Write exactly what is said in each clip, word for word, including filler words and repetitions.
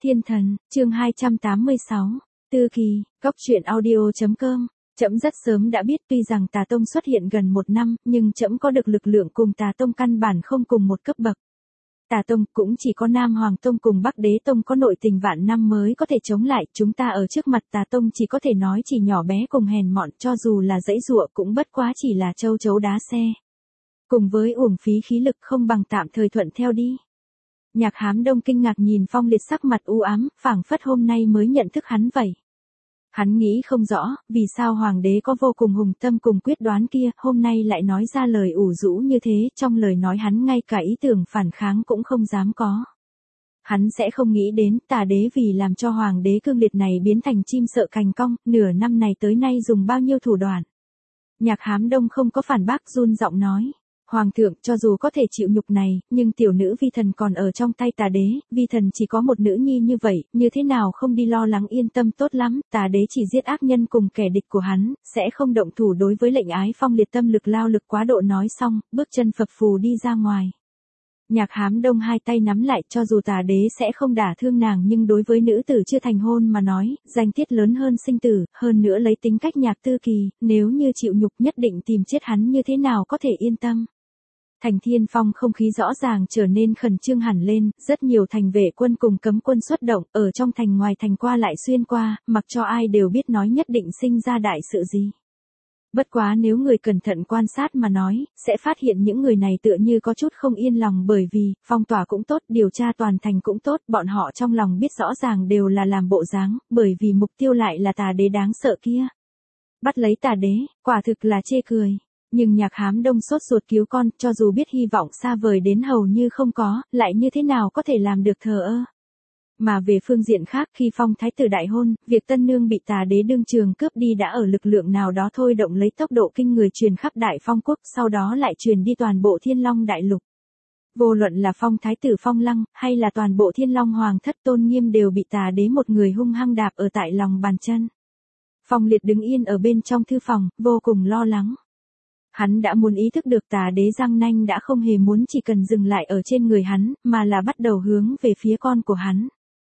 Thiên thần, chương hai trăm tám mươi sáu, Tư Kỳ, Góc truyện audio chấm com. Trẫm rất sớm đã biết tuy rằng Tà Tông xuất hiện gần một năm, nhưng trẫm có được lực lượng cùng Tà Tông căn bản không cùng một cấp bậc. Tà Tông cũng chỉ có Nam Hoàng Tông cùng Bắc Đế Tông có nội tình vạn năm mới có thể chống lại, chúng ta ở trước mặt Tà Tông chỉ có thể nói chỉ nhỏ bé cùng hèn mọn, cho dù là dãy dụa cũng bất quá chỉ là châu chấu đá xe. Cùng với uổng phí khí lực không bằng tạm thời thuận theo đi. Nhạc Hám Đông kinh ngạc nhìn Phong Liệt sắc mặt u ám, phảng phất hôm nay mới nhận thức hắn vậy. Hắn nghĩ không rõ, vì sao Hoàng đế có vô cùng hùng tâm cùng quyết đoán kia, hôm nay lại nói ra lời ủ rũ như thế, trong lời nói hắn ngay cả ý tưởng phản kháng cũng không dám có. Hắn sẽ không nghĩ đến Tà đế vì làm cho Hoàng đế cương liệt này biến thành chim sợ cành cong, nửa năm này tới nay dùng bao nhiêu thủ đoạn. Nhạc Hám Đông không có phản bác, run giọng nói. Hoàng thượng, cho dù có thể chịu nhục này, nhưng tiểu nữ vi thần còn ở trong tay Tà đế, vi thần chỉ có một nữ nhi như vậy, như thế nào không đi lo lắng yên tâm tốt lắm, Tà đế chỉ giết ác nhân cùng kẻ địch của hắn, sẽ không động thủ đối với lệnh ái. Phong Liệt tâm lực lao lực quá độ nói xong, bước chân phập phù đi ra ngoài. Nhạc Hám Đông hai tay nắm lại, cho dù Tà đế sẽ không đả thương nàng nhưng đối với nữ tử chưa thành hôn mà nói, danh tiết lớn hơn sinh tử, hơn nữa lấy tính cách Nhạc Tư Kỳ, nếu như chịu nhục nhất định tìm chết hắn như thế nào có thể yên tâm. Thành Thiên Phong không khí rõ ràng trở nên khẩn trương hẳn lên, rất nhiều thành vệ quân cùng cấm quân xuất động, ở trong thành ngoài thành qua lại xuyên qua, mặc cho ai đều biết nói nhất định sinh ra đại sự gì. Bất quá nếu người cẩn thận quan sát mà nói, sẽ phát hiện những người này tựa như có chút không yên lòng bởi vì, phong tỏa cũng tốt, điều tra toàn thành cũng tốt, bọn họ trong lòng biết rõ ràng đều là làm bộ dáng, bởi vì mục tiêu lại là Tà đế đáng sợ kia. Bắt lấy Tà đế, quả thực là chê cười. Nhưng Nhạc Hám Đông sốt ruột cứu con, cho dù biết hy vọng xa vời đến hầu như không có, lại như thế nào có thể làm được thờ ơ. Mà về phương diện khác, khi Phong Thái tử đại hôn, việc tân nương bị Tà đế đương trường cướp đi đã ở lực lượng nào đó thôi động lấy tốc độ kinh người truyền khắp Đại Phong quốc, sau đó lại truyền đi toàn bộ Thiên Long đại lục. Vô luận là Phong Thái tử Phong Lăng, hay là toàn bộ Thiên Long hoàng thất tôn nghiêm đều bị Tà đế một người hung hăng đạp ở tại lòng bàn chân. Phong Liệt đứng yên ở bên trong thư phòng, vô cùng lo lắng. Hắn đã muốn ý thức được Tà đế răng nanh đã không hề muốn chỉ cần dừng lại ở trên người hắn, mà là bắt đầu hướng về phía con của hắn.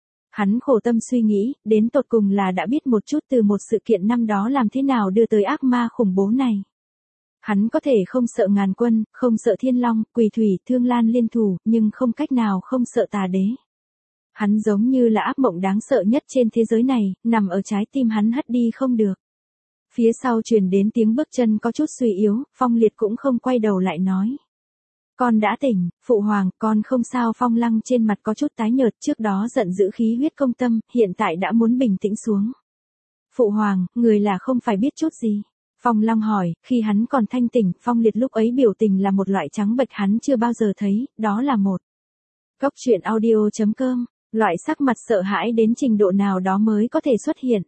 Hắn khổ tâm suy nghĩ, đến tột cùng là đã biết một chút từ một sự kiện năm đó làm thế nào đưa tới ác ma khủng bố này. Hắn có thể không sợ ngàn quân, không sợ Thiên Long, Quỳ Thủy, Thương Lan liên thủ, nhưng không cách nào không sợ Tà đế. Hắn giống như là ác mộng đáng sợ nhất trên thế giới này, nằm ở trái tim hắn hất đi không được. Phía sau truyền đến tiếng bước chân có chút suy yếu, Phong Liệt cũng không quay đầu lại nói. Con đã tỉnh, phụ hoàng, con không sao. Phong Lăng trên mặt có chút tái nhợt, trước đó giận dữ khí huyết công tâm, hiện tại đã muốn bình tĩnh xuống. Phụ hoàng, người là không phải biết chút gì. Phong Lăng hỏi, khi hắn còn thanh tỉnh, Phong Liệt lúc ấy biểu tình là một loại trắng bệch hắn chưa bao giờ thấy, đó là một. Góc truyện audio chấm com, loại sắc mặt sợ hãi đến trình độ nào đó mới có thể xuất hiện.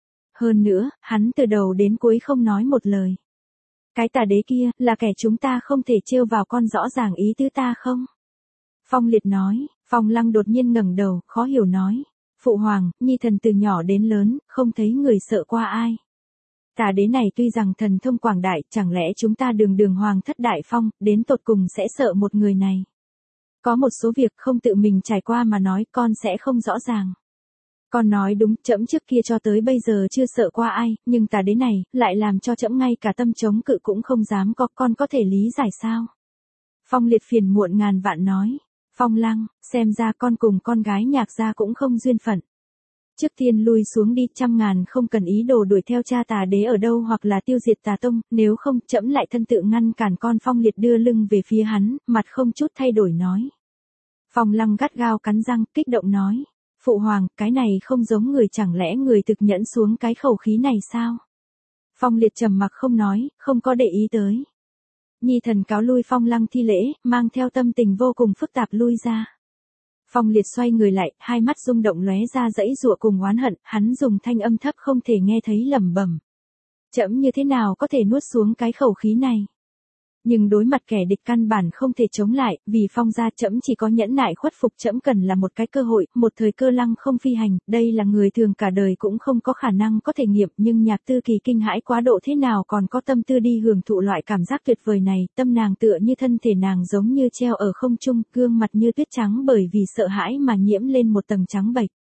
Hơn nữa, hắn từ đầu đến cuối không nói một lời. Cái Tà đế kia, là kẻ chúng ta không thể trêu vào, con rõ ràng ý tứ ta không? Phong Liệt nói. Phong Lăng đột nhiên ngẩng đầu, khó hiểu nói. Phụ hoàng, nhi thần từ nhỏ đến lớn, không thấy người sợ qua ai. Tà đế này tuy rằng thần thông quảng đại, chẳng lẽ chúng ta đường đường hoàng thất Đại Phong, đến tột cùng sẽ sợ một người này? Có một số việc không tự mình trải qua mà nói, con sẽ không rõ ràng. Con nói đúng, trẫm trước kia cho tới bây giờ chưa sợ qua ai, nhưng Tà đế này, lại làm cho trẫm ngay cả tâm chống cự cũng không dám có, con có thể lý giải sao? Phong Liệt phiền muộn ngàn vạn nói. Phong Lăng, xem ra con cùng con gái Nhạc gia cũng không duyên phận. Trước tiên lui xuống đi, trăm ngàn không cần ý đồ đuổi theo cha Tà đế ở đâu hoặc là tiêu diệt Tà Tông, nếu không, trẫm lại thân tự ngăn cản con. Phong Liệt đưa lưng về phía hắn, mặt không chút thay đổi nói. Phong Lăng gắt gao cắn răng, kích động nói. Phụ hoàng, cái này không giống người, chẳng lẽ người thực nhẫn xuống cái khẩu khí này sao? Phong Liệt trầm mặc không nói, không có để ý tới. Nhi thần cáo lui. Phong Lăng thi lễ, mang theo tâm tình vô cùng phức tạp lui ra. Phong Liệt xoay người lại, hai mắt rung động lóe ra dãy dụa cùng oán hận, hắn dùng thanh âm thấp không thể nghe thấy lẩm bẩm. Trẫm như thế nào có thể nuốt xuống cái khẩu khí này? Nhưng đối mặt kẻ địch căn bản không thể chống lại, vì Phong gia trẫm chỉ có nhẫn nại khuất phục, trẫm cần là một cái cơ hội, một thời cơ lăng không phi hành, đây là người thường cả đời cũng không có khả năng có thể nghiệm, nhưng Nhạc Tư Kỳ kinh hãi quá độ thế nào còn có tâm tư đi hưởng thụ loại cảm giác tuyệt vời này, tâm nàng tựa như thân thể nàng giống như treo ở không trung, gương mặt như tuyết trắng bởi vì sợ hãi mà nhiễm lên một tầng trắng bệch.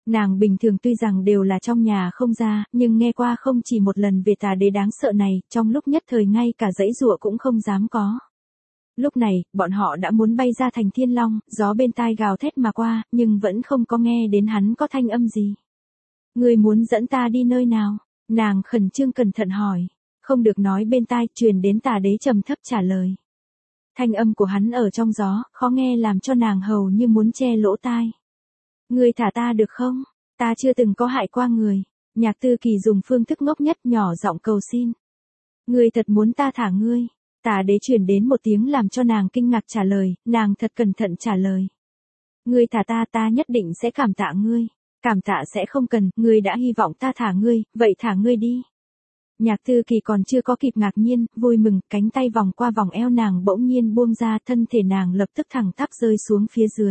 Nàng bình thường tuy rằng đều là trong nhà không ra, nhưng nghe qua không chỉ một lần về tà đế đáng sợ này, trong lúc nhất thời ngay cả dãy dụa cũng không dám có. Lúc này, bọn họ đã muốn bay ra thành Thiên Long, gió bên tai gào thét mà qua, nhưng vẫn không có nghe đến hắn có thanh âm gì. Ngươi muốn dẫn ta đi nơi nào? Nàng khẩn trương cẩn thận hỏi. Không được nói bên tai, truyền đến tà đế trầm thấp trả lời. Thanh âm của hắn ở trong gió, khó nghe làm cho nàng hầu như muốn che lỗ tai. Ngươi thả ta được không? Ta chưa từng có hại qua người. Nhạc Tư Kỳ dùng phương thức ngốc nhất nhỏ giọng cầu xin. Ngươi thật muốn ta thả ngươi? Tà đế truyền đến một tiếng làm cho nàng kinh ngạc trả lời, nàng thật cẩn thận trả lời. Ngươi thả ta, ta nhất định sẽ cảm tạ ngươi. Cảm tạ sẽ không cần, ngươi đã hy vọng ta thả ngươi, vậy thả ngươi đi. Nhạc Tư Kỳ còn chưa có kịp ngạc nhiên, vui mừng, cánh tay vòng qua vòng eo nàng bỗng nhiên buông ra, thân thể nàng lập tức thẳng tắp rơi xuống phía dưới.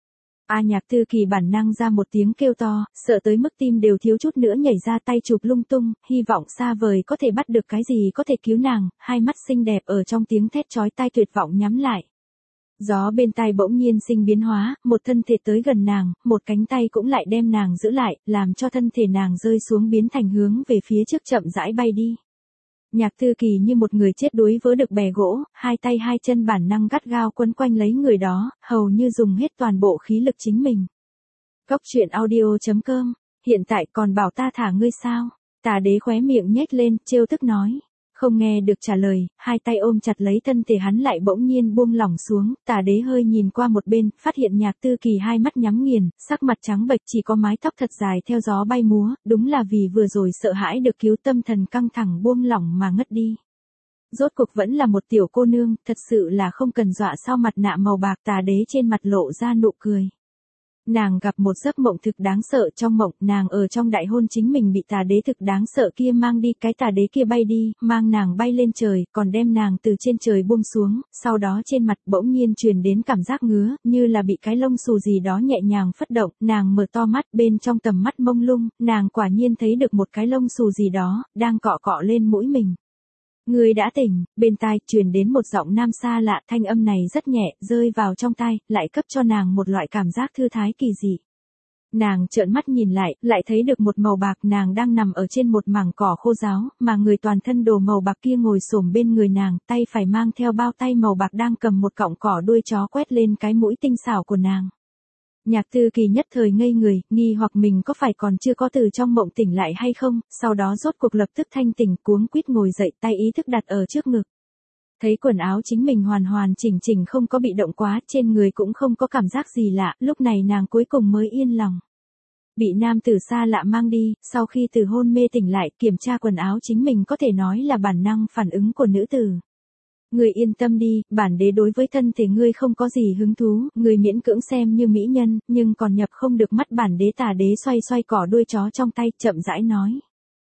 A Nhạc Tư Kỳ bản năng ra một tiếng kêu to, sợ tới mức tim đều thiếu chút nữa nhảy ra, tay chụp lung tung, hy vọng xa vời có thể bắt được cái gì có thể cứu nàng, hai mắt xinh đẹp ở trong tiếng thét chói tai tuyệt vọng nhắm lại. Gió bên tai bỗng nhiên sinh biến hóa, một thân thể tới gần nàng, một cánh tay cũng lại đem nàng giữ lại, làm cho thân thể nàng rơi xuống biến thành hướng về phía trước chậm rãi bay đi. Nhạc Tư Kỳ như một người chết đuối vớ được bè gỗ, hai tay hai chân bản năng gắt gao quấn quanh lấy người đó, hầu như dùng hết toàn bộ khí lực chính mình. Góc truyện audio chấm com, hiện tại còn bảo ta thả ngươi sao? Tà đế khóe miệng nhếch lên, trêu tức nói. Không nghe được trả lời, hai tay ôm chặt lấy thân thể hắn lại bỗng nhiên buông lỏng xuống, tà đế hơi nhìn qua một bên, phát hiện Nhạc Tư Kỳ hai mắt nhắm nghiền, sắc mặt trắng bệch chỉ có mái tóc thật dài theo gió bay múa, đúng là vì vừa rồi sợ hãi được cứu tâm thần căng thẳng buông lỏng mà ngất đi. Rốt cuộc vẫn là một tiểu cô nương, thật sự là không cần dọa sau mặt nạ màu bạc, tà đế trên mặt lộ ra nụ cười. Nàng gặp một giấc mộng thực đáng sợ, trong mộng nàng ở trong đại hôn chính mình bị tà đế thực đáng sợ kia mang đi, cái tà đế kia bay đi, mang nàng bay lên trời, còn đem nàng từ trên trời buông xuống, sau đó trên mặt bỗng nhiên truyền đến cảm giác ngứa, như là bị cái lông xù gì đó nhẹ nhàng phất động, nàng mở to mắt, bên trong tầm mắt mông lung, nàng quả nhiên thấy được một cái lông xù gì đó, đang cọ cọ lên mũi mình. Ngươi đã tỉnh, bên tai truyền đến một giọng nam xa lạ, thanh âm này rất nhẹ, rơi vào trong tai, lại cấp cho nàng một loại cảm giác thư thái kỳ dị. Nàng trợn mắt nhìn lại, lại thấy được một màu bạc, nàng đang nằm ở trên một mảng cỏ khô ráo, mà người toàn thân đồ màu bạc kia ngồi xổm bên người nàng, tay phải mang theo bao tay màu bạc đang cầm một cọng cỏ đuôi chó quét lên cái mũi tinh xảo của nàng. Nhạc Tư Kỳ nhất thời ngây người, nghi hoặc mình có phải còn chưa có từ trong mộng tỉnh lại hay không, sau đó rốt cuộc lập tức thanh tỉnh, cuống quýt ngồi dậy, tay ý thức đặt ở trước ngực. Thấy quần áo chính mình hoàn hoàn chỉnh chỉnh không có bị động quá, trên người cũng không có cảm giác gì lạ, lúc này nàng cuối cùng mới yên lòng. Bị nam tử xa lạ mang đi, sau khi từ hôn mê tỉnh lại, kiểm tra quần áo chính mình có thể nói là bản năng phản ứng của nữ tử. Ngươi yên tâm đi, bản đế đối với thân thể ngươi không có gì hứng thú, ngươi miễn cưỡng xem như mỹ nhân, nhưng còn nhập không được mắt bản đế. Tà đế xoay xoay cỏ đuôi chó trong tay, chậm rãi nói.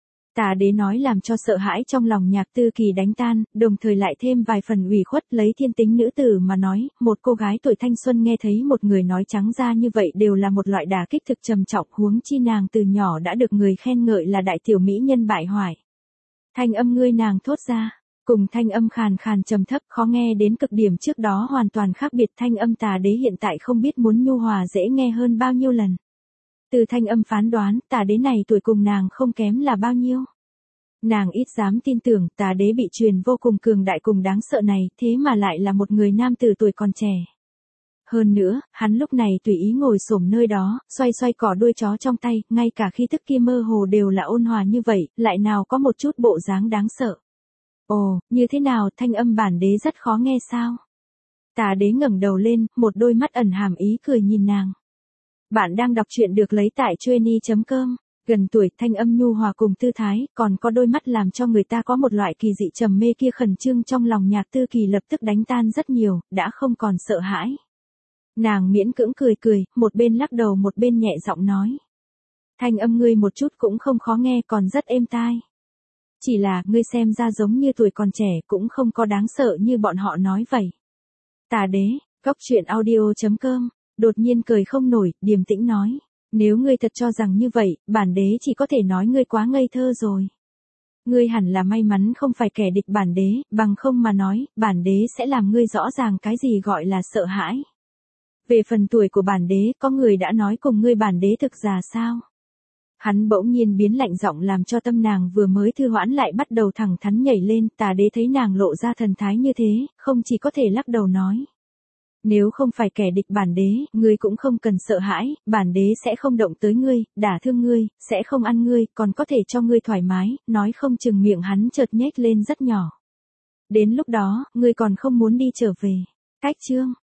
Tà đế nói làm cho sợ hãi trong lòng Nhạc Tư Kỳ đánh tan, đồng thời lại thêm vài phần ủy khuất, lấy thiên tính nữ tử mà nói, một cô gái tuổi thanh xuân nghe thấy một người nói trắng ra như vậy đều là một loại đả kích thực trầm trọng, huống chi nàng từ nhỏ đã được người khen ngợi là đại tiểu mỹ nhân bại hoại. Thanh âm ngươi nàng thốt ra. Cùng thanh âm khàn khàn trầm thấp khó nghe đến cực điểm trước đó hoàn toàn khác biệt, thanh âm tà đế hiện tại không biết muốn nhu hòa dễ nghe hơn bao nhiêu lần. Từ thanh âm phán đoán, tà đế này tuổi cùng nàng không kém là bao nhiêu. Nàng ít dám tin tưởng tà đế bị truyền vô cùng cường đại cùng đáng sợ này, thế mà lại là một người nam tử tuổi còn trẻ. Hơn nữa, hắn lúc này tùy ý ngồi xổm nơi đó, xoay xoay cỏ đuôi chó trong tay, ngay cả khí tức kia mơ hồ đều là ôn hòa như vậy, lại nào có một chút bộ dáng đáng sợ. Ồ, như thế nào, thanh âm bản đế rất khó nghe sao? Tà đế ngẩng đầu lên, một đôi mắt ẩn hàm ý cười nhìn nàng. Bạn đang đọc truyện được lấy tại chueny chấm com, gần tuổi, thanh âm nhu hòa cùng tư thái, còn có đôi mắt làm cho người ta có một loại kỳ dị trầm mê kia khẩn trương trong lòng Nhạc Tư Kỳ lập tức đánh tan rất nhiều, đã không còn sợ hãi. Nàng miễn cưỡng cười cười, một bên lắc đầu một bên nhẹ giọng nói. Thanh âm ngươi một chút cũng không khó nghe, còn rất êm tai. Chỉ là, ngươi xem ra giống như tuổi còn trẻ, cũng không có đáng sợ như bọn họ nói vậy. Tà đế, góc truyện audio chấm com, đột nhiên cười không nổi, điềm tĩnh nói. Nếu ngươi thật cho rằng như vậy, bản đế chỉ có thể nói ngươi quá ngây thơ rồi. Ngươi hẳn là may mắn không phải kẻ địch bản đế, bằng không mà nói, bản đế sẽ làm ngươi rõ ràng cái gì gọi là sợ hãi. Về phần tuổi của bản đế, có người đã nói cùng ngươi bản đế thực già sao? Hắn bỗng nhiên biến lạnh giọng làm cho tâm nàng vừa mới thư hoãn lại bắt đầu thẳng thắn nhảy lên, Tà đế thấy nàng lộ ra thần thái như thế, không chỉ có thể lắc đầu nói. Nếu không phải kẻ địch bản đế, ngươi cũng không cần sợ hãi, bản đế sẽ không động tới ngươi, đả thương ngươi, sẽ không ăn ngươi, còn có thể cho ngươi thoải mái, nói không chừng miệng hắn chợt nhếch lên rất nhỏ. Đến lúc đó, ngươi còn không muốn đi trở về. Cách chương